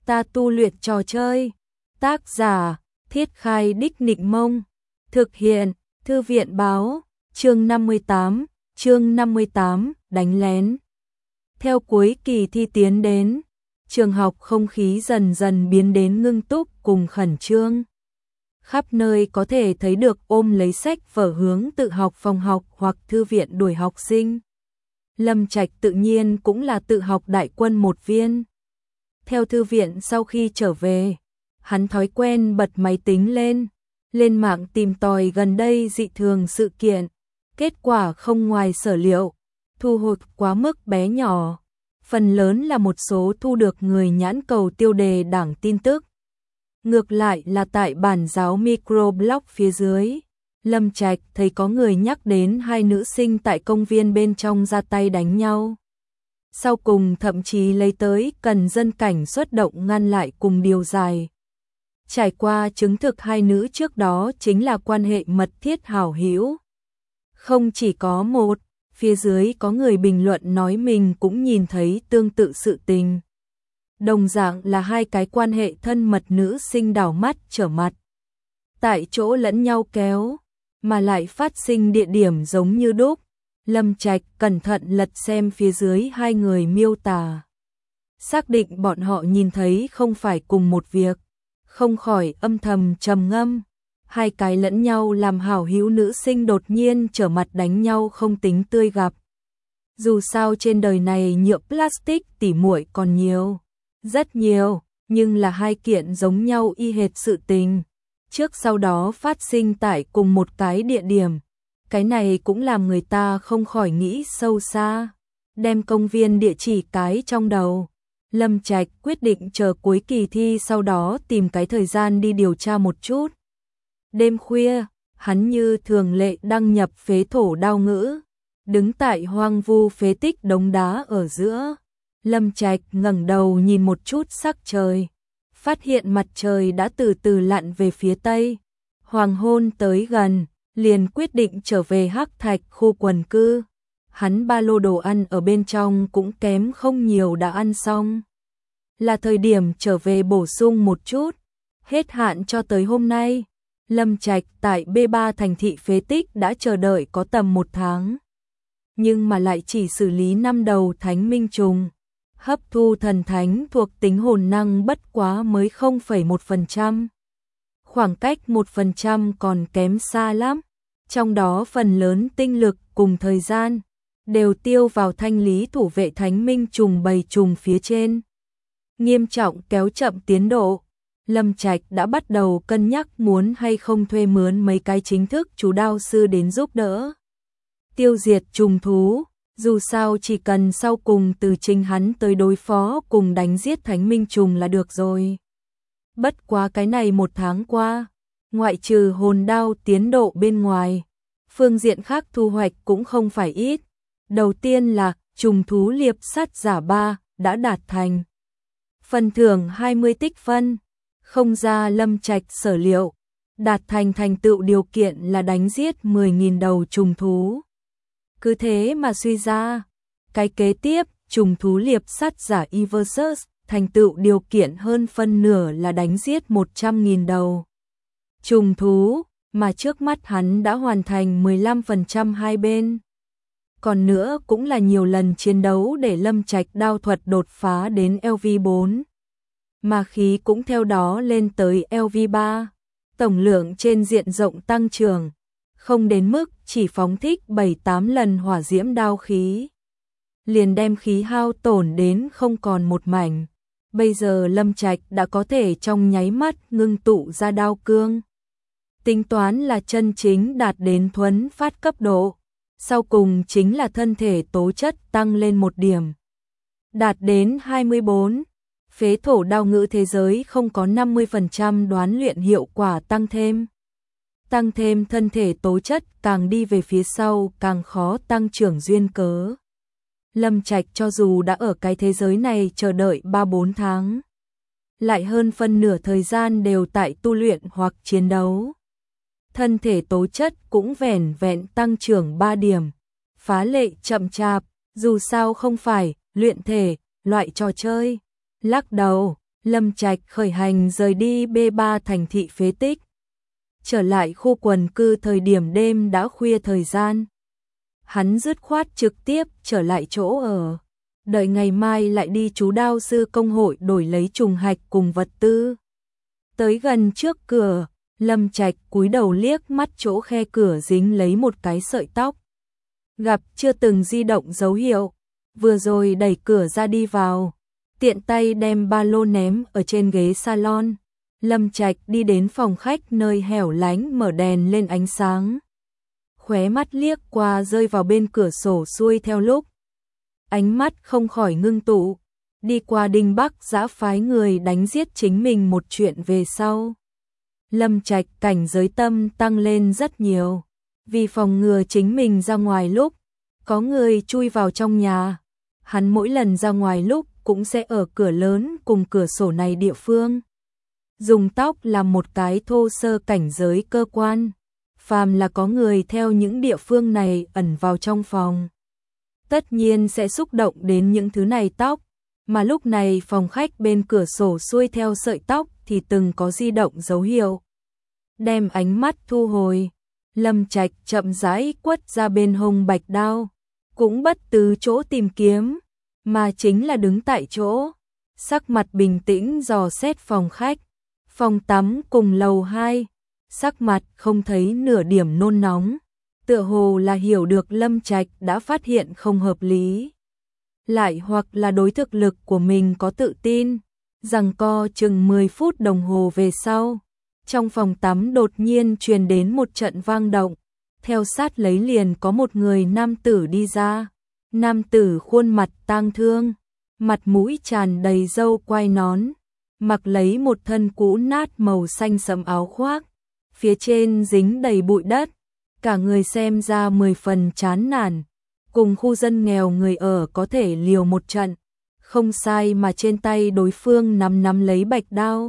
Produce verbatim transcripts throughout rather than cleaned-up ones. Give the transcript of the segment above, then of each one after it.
Ta tu luyện trò chơi. Tác giả: Thiết Khai Đích Nịnh Mông. Thực hiện: Thư viện báo. Chương năm mươi tám, chương năm mươi tám, đánh lén. Theo cuối kỳ thi tiến đến, trường học không khí dần dần biến đến ngưng túc cùng khẩn trương. Khắp nơi có thể thấy được ôm lấy sách vở hướng tự học phòng học hoặc thư viện đuổi học sinh. Lâm Trạch tự nhiên cũng là tự học đại quân một viên. Theo thư viện sau khi trở về, hắn thói quen bật máy tính lên, lên mạng tìm tòi gần đây dị thường sự kiện. Kết quả không ngoài sở liệu, thu hút quá mức bé nhỏ. Phần lớn là một số thu được người nhãn cầu tiêu đề đảng tin tức. Ngược lại là tại bản giáo microblog phía dưới, Lâm Trạch thấy có người nhắc đến hai nữ sinh tại công viên bên trong ra tay đánh nhau. Sau cùng thậm chí lấy tới cần dân cảnh xuất động ngăn lại cùng điều giải. Trải qua chứng thực hai nữ trước đó chính là quan hệ mật thiết hảo hữu. Không chỉ có một, phía dưới có người bình luận nói mình cũng nhìn thấy tương tự sự tình. Đồng dạng là hai cái quan hệ thân mật nữ sinh đảo mắt trở mặt. Tại chỗ lẫn nhau kéo, mà lại phát sinh địa điểm giống như đúc. Lâm Trạch cẩn thận lật xem phía dưới hai người miêu tả. Xác định bọn họ nhìn thấy không phải cùng một việc, không khỏi âm thầm trầm ngâm. Hai cái lẫn nhau làm hảo hữu nữ sinh đột nhiên trở mặt đánh nhau không tính tươi gặp. Dù sao trên đời này nhựa plastic tỉ muội còn nhiều, rất nhiều, nhưng là hai kiện giống nhau y hệt sự tình. Trước sau đó phát sinh tại cùng một cái địa điểm. Cái này cũng làm người ta không khỏi nghĩ sâu xa. Đem công viên địa chỉ cái trong đầu. Lâm Trạch quyết định chờ cuối kỳ thi sau đó tìm cái thời gian đi điều tra một chút. Đêm khuya, hắn như thường lệ đăng nhập phế thổ đao ngữ. Đứng tại hoang vu phế tích đống đá ở giữa. Lâm Trạch ngẩng đầu nhìn một chút sắc trời. Phát hiện mặt trời đã từ từ lặn về phía tây. Hoàng hôn tới gần, liền quyết định trở về Hắc Thạch khu quần cư. Hắn ba lô đồ ăn ở bên trong cũng kém không nhiều đã ăn xong. Là thời điểm trở về bổ sung một chút. Hết hạn cho tới hôm nay. Lâm Trạch tại B ba thành thị phế tích đã chờ đợi có tầm một tháng. Nhưng mà lại chỉ xử lý năm đầu thánh minh trùng. Hấp thu thần thánh thuộc tính hồn năng bất quá mới không phẩy một phần trăm. Khoảng cách một phần trăm còn kém xa lắm. Trong đó phần lớn tinh lực cùng thời gian đều tiêu vào thanh lý thủ vệ thánh minh trùng bầy trùng phía trên. Nghiêm trọng kéo chậm tiến độ. Lâm Trạch đã bắt đầu cân nhắc muốn hay không thuê mướn mấy cái chính thức chú đao sư đến giúp đỡ. Tiêu diệt trùng thú. Dù sao chỉ cần sau cùng từ chính hắn tới đối phó cùng đánh giết thánh minh trùng là được rồi. Bất quá cái này một tháng qua, ngoại trừ hồn đao tiến độ bên ngoài, phương diện khác thu hoạch cũng không phải ít. Đầu tiên là trùng thú liệp sát giả ba đã đạt thành. Phần thưởng hai mươi tích phân, không ra Lâm Trạch sở liệu, đạt thành thành tựu điều kiện là đánh giết mười nghìn đầu trùng thú. Cứ thế mà suy ra, cái kế tiếp, trùng thú liệp sát giả Eversus, thành tựu điều kiện hơn phân nửa là đánh giết một trăm nghìn đầu trùng thú, mà trước mắt hắn đã hoàn thành mười lăm phần trăm hai bên. Còn nữa cũng là nhiều lần chiến đấu để Lâm Trạch đao thuật đột phá đến L V bốn. Mà khí cũng theo đó lên tới L V ba, tổng lượng trên diện rộng tăng trưởng. Không đến mức chỉ phóng thích bảy tám lần hỏa diễm đao khí. Liền đem khí hao tổn đến không còn một mảnh. Bây giờ Lâm Trạch đã có thể trong nháy mắt ngưng tụ ra đao cương. Tính toán là chân chính đạt đến thuấn phát cấp độ. Sau cùng chính là thân thể tố chất tăng lên một điểm. Đạt đến hai mươi bốn. Phế thổ đao ngữ thế giới không có năm mươi phần trăm đoán luyện hiệu quả tăng thêm. Tăng thêm thân thể tố chất càng đi về phía sau càng khó tăng trưởng duyên cớ. Lâm Trạch cho dù đã ở cái thế giới này chờ đợi ba bốn tháng, lại hơn phân nửa thời gian đều tại tu luyện hoặc chiến đấu. Thân thể tố chất cũng vẻn vẹn tăng trưởng ba điểm, phá lệ chậm chạp, dù sao không phải luyện thể, loại trò chơi. Lắc đầu, Lâm Trạch khởi hành rời đi B ba thành thị phế tích. Trở lại khu quần cư thời điểm đêm đã khuya thời gian. Hắn dứt khoát trực tiếp trở lại chỗ ở. Đợi ngày mai lại đi chú đao sư công hội đổi lấy trùng hạch cùng vật tư. Tới gần trước cửa, Lâm Trạch cúi đầu liếc mắt chỗ khe cửa dính lấy một cái sợi tóc. Gặp chưa từng di động dấu hiệu, vừa rồi đẩy cửa ra đi vào, tiện tay đem ba lô ném ở trên ghế salon. Lâm Trạch đi đến phòng khách nơi hẻo lánh mở đèn lên ánh sáng. Khóe mắt liếc qua rơi vào bên cửa sổ xuôi theo lúc. Ánh mắt không khỏi ngưng tụ, đi qua Đinh Bắc Giã phái người đánh giết chính mình một chuyện về sau. Lâm Trạch cảnh giới tâm tăng lên rất nhiều, vì phòng ngừa chính mình ra ngoài lúc có người chui vào trong nhà. Hắn mỗi lần ra ngoài lúc cũng sẽ ở cửa lớn cùng cửa sổ này địa phương. Dùng tóc làm một cái thô sơ cảnh giới cơ quan. Phàm là có người theo những địa phương này ẩn vào trong phòng, tất nhiên sẽ xúc động đến những thứ này tóc. Mà lúc này phòng khách bên cửa sổ xuôi theo sợi tóc thì từng có di động dấu hiệu. Đem ánh mắt thu hồi, Lâm Trạch chậm rãi quất ra bên hông bạch đao, cũng bất từ chỗ tìm kiếm, mà chính là đứng tại chỗ, sắc mặt bình tĩnh dò xét phòng khách, phòng tắm cùng lầu hai, sắc mặt không thấy nửa điểm nôn nóng, tựa hồ là hiểu được Lâm Trạch đã phát hiện không hợp lý. Lại hoặc là đối thực lực của mình có tự tin, giằng co chừng mười phút đồng hồ về sau. Trong phòng tắm đột nhiên truyền đến một trận vang động, theo sát lấy liền có một người nam tử đi ra. Nam tử khuôn mặt tang thương, mặt mũi tràn đầy râu quai nón, mặc lấy một thân cũ nát màu xanh sẫm áo khoác, phía trên dính đầy bụi đất, cả người xem ra mười phần chán nản, cùng khu dân nghèo người ở có thể liều một trận. Không sai mà trên tay đối phương nắm nắm lấy bạch đao,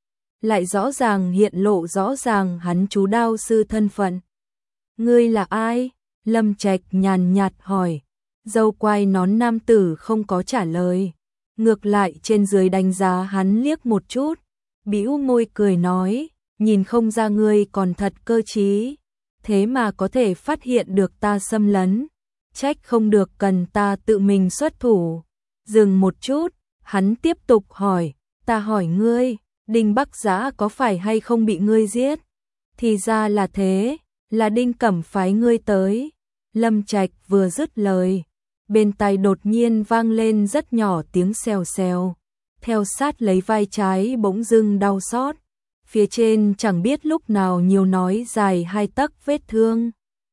lại rõ ràng hiện lộ rõ ràng hắn chú đao sư thân phận. Ngươi là ai? Lâm Trạch nhàn nhạt hỏi. Dâu quai nón nam tử không có trả lời, ngược lại trên dưới đánh giá hắn liếc một chút, bĩu môi cười nói, nhìn không ra ngươi còn thật cơ trí, thế mà có thể phát hiện được ta xâm lấn, trách không được cần ta tự mình xuất thủ. Dừng một chút, hắn tiếp tục hỏi, ta hỏi ngươi, Đinh Bắc Giã có phải hay không bị ngươi giết? Thì ra là thế, là Đinh Cẩm phái ngươi tới. Lâm Trạch vừa dứt lời, bên tai đột nhiên vang lên rất nhỏ tiếng xèo xèo, theo sát lấy vai trái bỗng dưng đau xót, phía trên chẳng biết lúc nào nhiều nói dài hai tấc vết thương.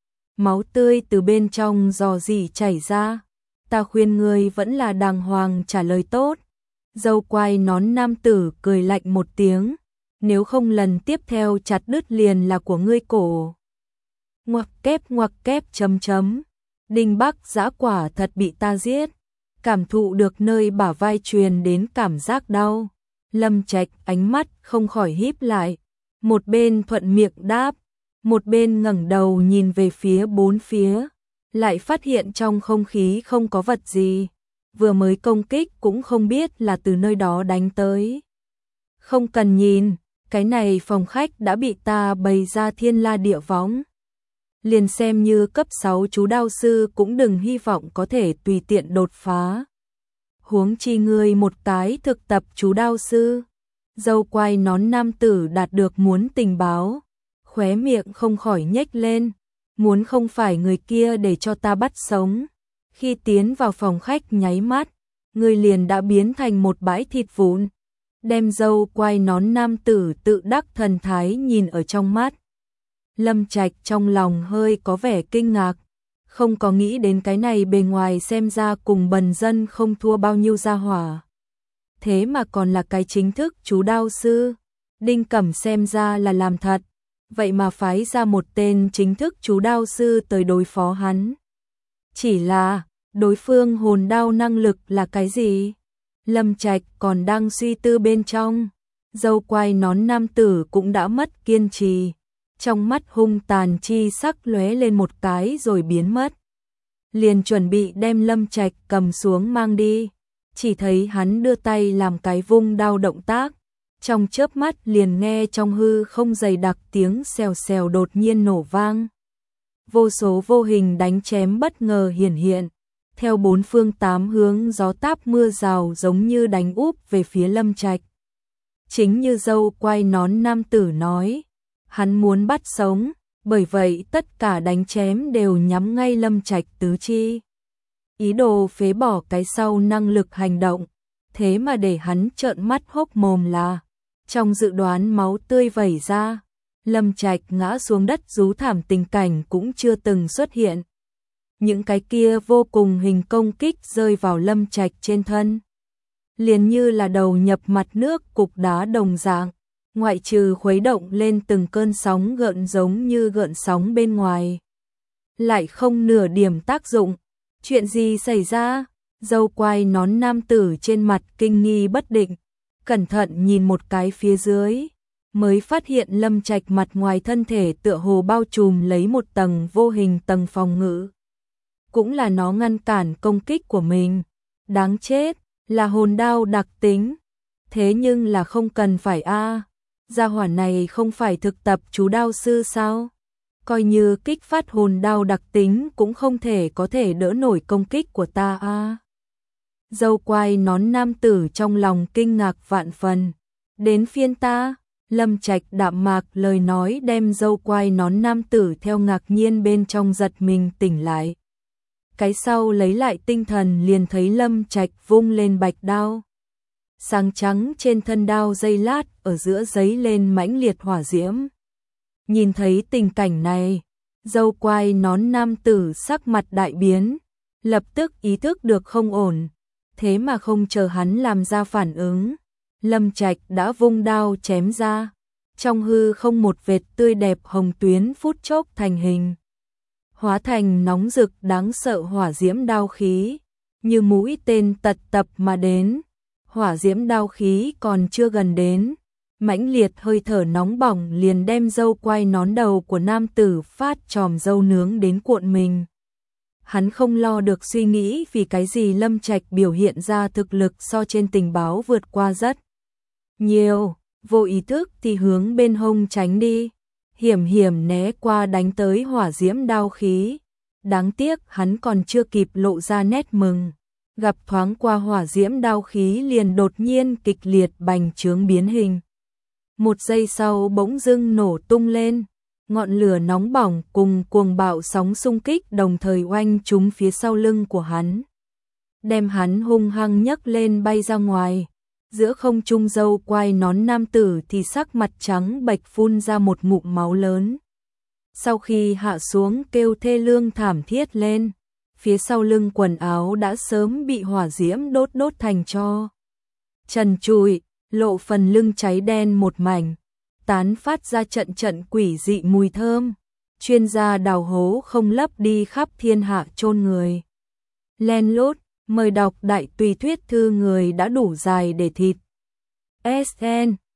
Máu tươi từ bên trong rò rỉ chảy ra, ta khuyên ngươi vẫn là đàng hoàng trả lời tốt. Dâu quai nón nam tử cười lạnh một tiếng, nếu không lần tiếp theo chặt đứt liền là của ngươi cổ. Ngoặc kép ngoặc kép chấm chấm. Đinh Bắc Giã quả thật bị ta giết, cảm thụ được nơi bả vai truyền đến cảm giác đau. Lâm Trạch ánh mắt không khỏi híp lại, một bên thuận miệng đáp, một bên ngẩng đầu nhìn về phía bốn phía, lại phát hiện trong không khí không có vật gì, vừa mới công kích cũng không biết là từ nơi đó đánh tới. Không cần nhìn, cái này phòng khách đã bị ta bày ra thiên la địa võng. Liền xem như cấp sáu chú đao sư cũng đừng hy vọng có thể tùy tiện đột phá. Huống chi ngươi một cái thực tập chú đao sư. Dâu quai nón nam tử đạt được muốn tình báo, khóe miệng không khỏi nhếch lên, muốn không phải người kia để cho ta bắt sống. Khi tiến vào phòng khách nháy mắt, ngươi liền đã biến thành một bãi thịt vụn. Đem dâu quai nón nam tử tự đắc thần thái nhìn ở trong mắt. Lâm Trạch trong lòng hơi có vẻ kinh ngạc, không có nghĩ đến cái này bề ngoài xem ra cùng bần dân không thua bao nhiêu gia hỏa. Thế mà còn là cái chính thức chú đao sư, Đinh Cẩm xem ra là làm thật, vậy mà phái ra một tên chính thức chú đao sư tới đối phó hắn. Chỉ là, đối phương hồn đao năng lực là cái gì? Lâm Trạch còn đang suy tư bên trong, dâu quai nón nam tử cũng đã mất kiên trì. Trong mắt hung tàn chi sắc lóe lên một cái rồi biến mất. Liền chuẩn bị đem Lâm Trạch cầm xuống mang đi. chỉ thấy hắn đưa tay làm cái vung đao động tác, trong chớp mắt liền nghe trong hư không dày đặc tiếng xèo xèo đột nhiên nổ vang. Vô số vô hình đánh chém bất ngờ hiển hiện, theo bốn phương tám hướng gió táp mưa rào giống như đánh úp về phía Lâm Trạch. Chính như dâu quay nón nam tử nói, hắn muốn bắt sống, bởi vậy tất cả đánh chém đều nhắm ngay Lâm Trạch tứ chi. Ý đồ phế bỏ cái sau năng lực hành động, thế mà để hắn trợn mắt hốc mồm là, trong dự đoán máu tươi vẩy ra, Lâm Trạch ngã xuống đất rú thảm tình cảnh cũng chưa từng xuất hiện. Những cái kia vô cùng hình công kích rơi vào Lâm Trạch trên thân, liền như là đầu nhập mặt nước cục đá đồng dạng, ngoại trừ khuấy động lên từng cơn sóng gợn giống như gợn sóng bên ngoài, lại không nửa điểm tác dụng. Chuyện gì xảy ra? Dâu quai nón nam tử trên mặt kinh nghi bất định, cẩn thận nhìn một cái phía dưới, mới phát hiện Lâm Trạch mặt ngoài thân thể tựa hồ bao trùm lấy một tầng vô hình tầng phòng ngự. Cũng là nó ngăn cản công kích của mình. Đáng chết, là hồn đao đặc tính. Thế nhưng là không cần phải a. Gia hỏa này không phải thực tập chú đao sư sao? Coi như kích phát hồn đao đặc tính cũng không thể có thể đỡ nổi công kích của ta a. Dâu quai nón nam tử trong lòng kinh ngạc vạn phần. Đến phiên ta, Lâm Trạch đạm mạc lời nói đem dâu quai nón nam tử theo ngạc nhiên bên trong giật mình tỉnh lại. Cái sau lấy lại tinh thần liền thấy Lâm Trạch vung lên bạch đao. Sáng trắng trên thân đao giây lát ở giữa giấy lên mãnh liệt hỏa diễm. Nhìn thấy tình cảnh này, dâu quai nón nam tử sắc mặt đại biến, lập tức ý thức được không ổn, thế mà không chờ hắn làm ra phản ứng, Lâm Trạch đã vung đao chém ra, trong hư không một vệt tươi đẹp hồng tuyến phút chốc thành hình, hóa thành nóng rực đáng sợ hỏa diễm đao khí, như mũi tên tật tập mà đến, hỏa diễm đao khí còn chưa gần đến. Mãnh liệt hơi thở nóng bỏng liền đem dâu quai nón đầu của nam tử phát tròm dâu nướng đến cuộn mình. Hắn không lo được suy nghĩ vì cái gì Lâm Trạch biểu hiện ra thực lực so trên tình báo vượt qua rất nhiều, vô ý thức thì hướng bên hông tránh đi, hiểm hiểm né qua đánh tới hỏa diễm đao khí. Đáng tiếc hắn còn chưa kịp lộ ra nét mừng, gặp thoáng qua hỏa diễm đao khí liền đột nhiên kịch liệt bành trướng biến hình. Một giây sau bỗng dưng nổ tung lên, ngọn lửa nóng bỏng cùng cuồng bạo sóng xung kích đồng thời oanh trúng phía sau lưng của hắn, đem hắn hung hăng nhấc lên bay ra ngoài. Giữa không trung dâu quai nón nam tử thì sắc mặt trắng bệch phun ra một ngụm máu lớn. Sau khi hạ xuống kêu thê lương thảm thiết lên, phía sau lưng quần áo đã sớm bị hỏa diễm đốt đốt thành tro. Trần trụi, lộ phần lưng cháy đen một mảnh, tán phát ra trận trận quỷ dị mùi thơm. Chuyên gia đào hố không lấp đi khắp thiên hạ chôn người. Len lút, mời đọc đại tùy thuyết thư người đã đủ dài để thịt. ét en